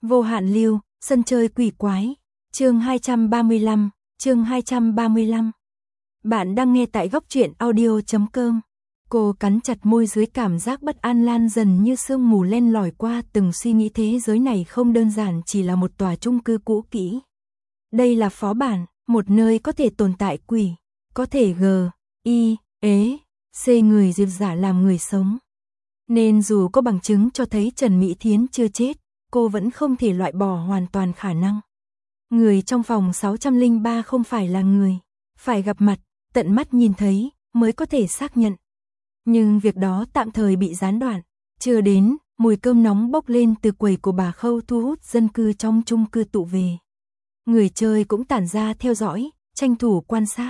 Vô hạn lưu, sân chơi quỷ quái. Chương 235, chương 235. Bạn đang nghe tại góc truyện audio.com. Cô cắn chặt môi dưới, cảm giác bất an lan dần như sương mù len lỏi qua, từng suy nghĩ thế giới này không đơn giản chỉ là một tòa chung cư cũ kỹ. Đây là phó bản, một nơi có thể tồn tại quỷ, có thể C người diệp giả làm người sống. Nên dù có bằng chứng cho thấy Trần Mỹ Thiến chưa chết, cô vẫn không thể loại bỏ hoàn toàn khả năng. Người trong phòng 603 không phải là người, phải gặp mặt, tận mắt nhìn thấy, mới có thể xác nhận. Nhưng việc đó tạm thời bị gián đoạn. Chưa đến, mùi cơm nóng bốc lên từ quầy của bà Khâu thu hút dân cư trong chung cư tụ về. Người chơi cũng tản ra theo dõi, tranh thủ quan sát.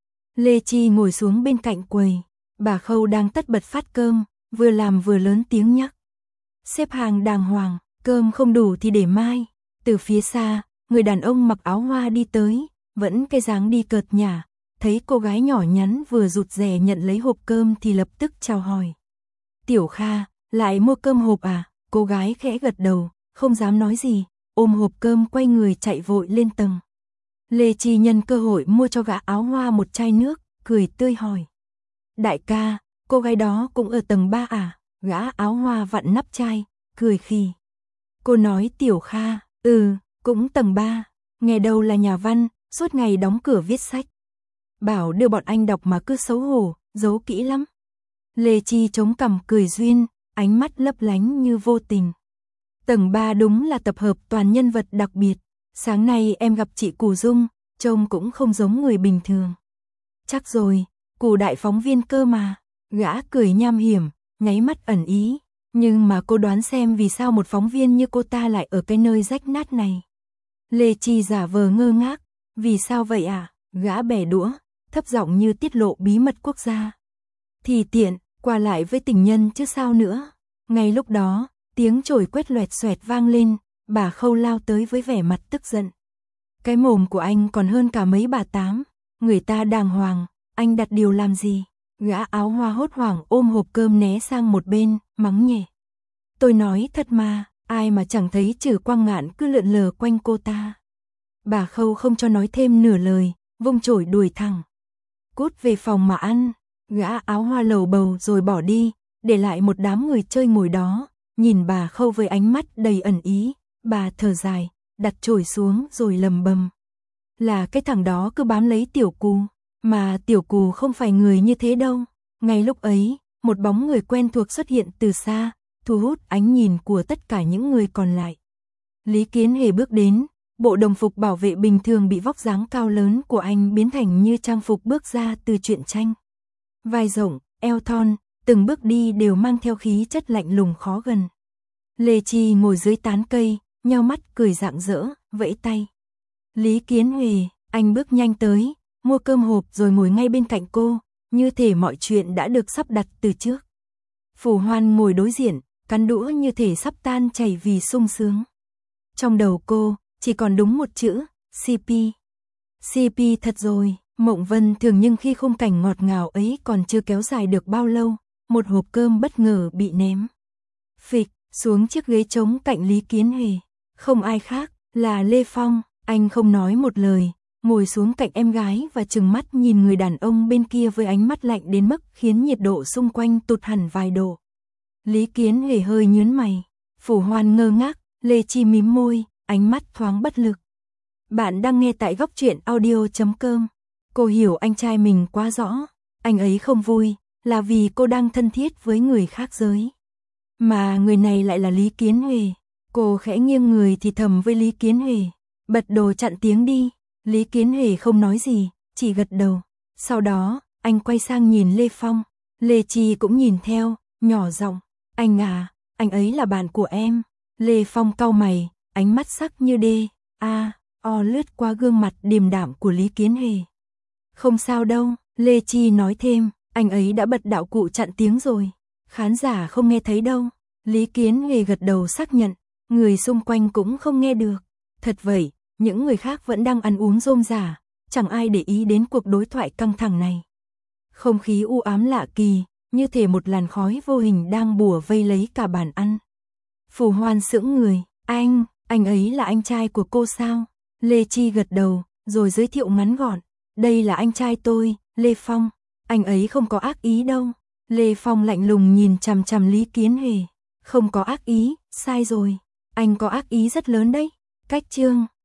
Lê Chi ngồi xuống bên cạnh quầy, bà Khâu đang tất bật phát cơm, vừa làm vừa lớn tiếng nhắc. Xếp hàng đàng hoàng, cơm không đủ thì để mai. Từ phía xa, người đàn ông mặc áo hoa đi tới, vẫn cái dáng đi cợt nhả. Thấy cô gái nhỏ nhắn vừa rụt rè nhận lấy hộp cơm thì lập tức chào hỏi. Tiểu Kha, lại mua cơm hộp à? Cô gái khẽ gật đầu, không dám nói gì, ôm hộp cơm quay người chạy vội lên tầng. Lê Chi nhân cơ hội mua cho gã áo hoa một chai nước, cười tươi hỏi. Đại ca, cô gái đó cũng ở tầng 3 à? Gã áo hoa vặn nắp chai, cười khì. Cô nói Tiểu Kha, cũng tầng 3, nghe đâu là nhà văn, suốt ngày đóng cửa viết sách. Bảo đưa bọn anh đọc mà cứ xấu hổ, giấu kỹ lắm. Lê Chi chống cằm cười duyên, ánh mắt lấp lánh như vô tình. Tầng 3 đúng là tập hợp toàn nhân vật đặc biệt. Sáng nay em gặp chị Cù Dung, trông cũng không giống người bình thường. Chắc rồi, Cù đại phóng viên cơ mà. Gã cười nham hiểm, nháy mắt ẩn ý. Nhưng mà cô đoán xem vì sao một phóng viên như cô ta lại ở cái nơi rách nát này. Lê Chi giả vờ ngơ ngác. Vì sao vậy à? Gã bẻ đũa, thấp giọng như tiết lộ bí mật quốc gia. Thì tiện, qua lại với tình nhân chứ sao nữa. Ngay lúc đó, tiếng chổi quét loẹt xoẹt vang lên, bà Khâu lao tới với vẻ mặt tức giận. Cái mồm của anh còn hơn cả mấy bà tám, người ta đàng hoàng, anh đặt điều làm gì? Gã áo hoa hốt hoảng ôm hộp cơm né sang một bên, mắng nhẹ. Tôi nói thật mà, ai mà chẳng thấy Trử Quang Ngạn cứ lượn lờ quanh cô ta. Bà Khâu không cho nói thêm nửa lời, vung chổi đuổi thẳng. Cút về phòng mà ăn. Gã áo hoa lầu bầu rồi bỏ đi, để lại một đám người chơi ngồi đó, nhìn bà Khâu với ánh mắt đầy ẩn ý. Bà thở dài, đặt chổi xuống rồi lầm bầm. Là cái thằng đó cứ bám lấy Tiểu Cù, mà Tiểu Cù không phải người như thế đâu. Ngay lúc ấy, một bóng người quen thuộc xuất hiện từ xa, thu hút ánh nhìn của tất cả những người còn lại. Lý Kiến Hề bước đến, bộ đồng phục bảo vệ bình thường bị vóc dáng cao lớn của anh biến thành như trang phục bước ra từ truyện tranh. Vai rộng, eo thon, từng bước đi đều mang theo khí chất lạnh lùng khó gần. Lê Chi ngồi dưới tán cây, nheo mắt cười rạng rỡ, vẫy tay. Lý Kiến Hề, anh bước nhanh tới, mua cơm hộp rồi ngồi ngay bên cạnh cô, như thể mọi chuyện đã được sắp đặt từ trước. Phù Hoan ngồi đối diện, cắn đũa như thể sắp tan chảy vì sung sướng. Trong đầu cô, chỉ còn đúng một chữ, CP. CP thật rồi, Mộng Vân thường nhưng khi khung cảnh ngọt ngào ấy còn chưa kéo dài được bao lâu, một hộp cơm bất ngờ bị ném. Phịch, xuống chiếc ghế trống cạnh Lý Kiến Hề. Không ai khác, là Lê Phong, anh không nói một lời, ngồi xuống cạnh em gái và trừng mắt nhìn người đàn ông bên kia với ánh mắt lạnh đến mức khiến nhiệt độ xung quanh tụt hẳn vài độ. Lý Kiến Hề hơi nhướng mày, Phù Hoan ngơ ngác, Lê Chi mím môi, ánh mắt thoáng bất lực. Bạn đang nghe tại góc truyện audio.com. Cô hiểu anh trai mình quá rõ, anh ấy không vui, là vì cô đang thân thiết với người khác giới. Mà người này lại là Lý Kiến Hề. Cô khẽ nghiêng người thì thầm với Lý Kiến Hề. Bật đồ chặn tiếng đi. Lý Kiến Hề không nói gì, chỉ gật đầu. Sau đó, anh quay sang nhìn Lê Phong. Lê Chi cũng nhìn theo, nhỏ giọng. Anh à, anh ấy là bạn của em. Lê Phong cau mày, ánh mắt sắc như đê. Lướt qua gương mặt điềm đạm của Lý Kiến Hề. Không sao đâu, Lê Chi nói thêm, anh ấy đã bật đạo cụ chặn tiếng rồi. Khán giả không nghe thấy đâu. Lý Kiến Hề gật đầu xác nhận, người xung quanh cũng không nghe được. Thật vậy, những người khác vẫn đang ăn uống rôm rả, chẳng ai để ý đến cuộc đối thoại căng thẳng này. Không khí u ám lạ kỳ, như thể một làn khói vô hình đang bủa vây lấy cả bàn ăn. Phù Hoan sững người, anh, Anh ấy là anh trai của cô sao? Lê Chi gật đầu, rồi giới thiệu ngắn gọn. Đây là anh trai tôi, Lê Phong. Anh ấy không có ác ý đâu. Lê Phong lạnh lùng nhìn chằm chằm Lý Kiến Huệ. Không có ác ý, sai rồi. Anh có ác ý rất lớn đấy. Cách Trương.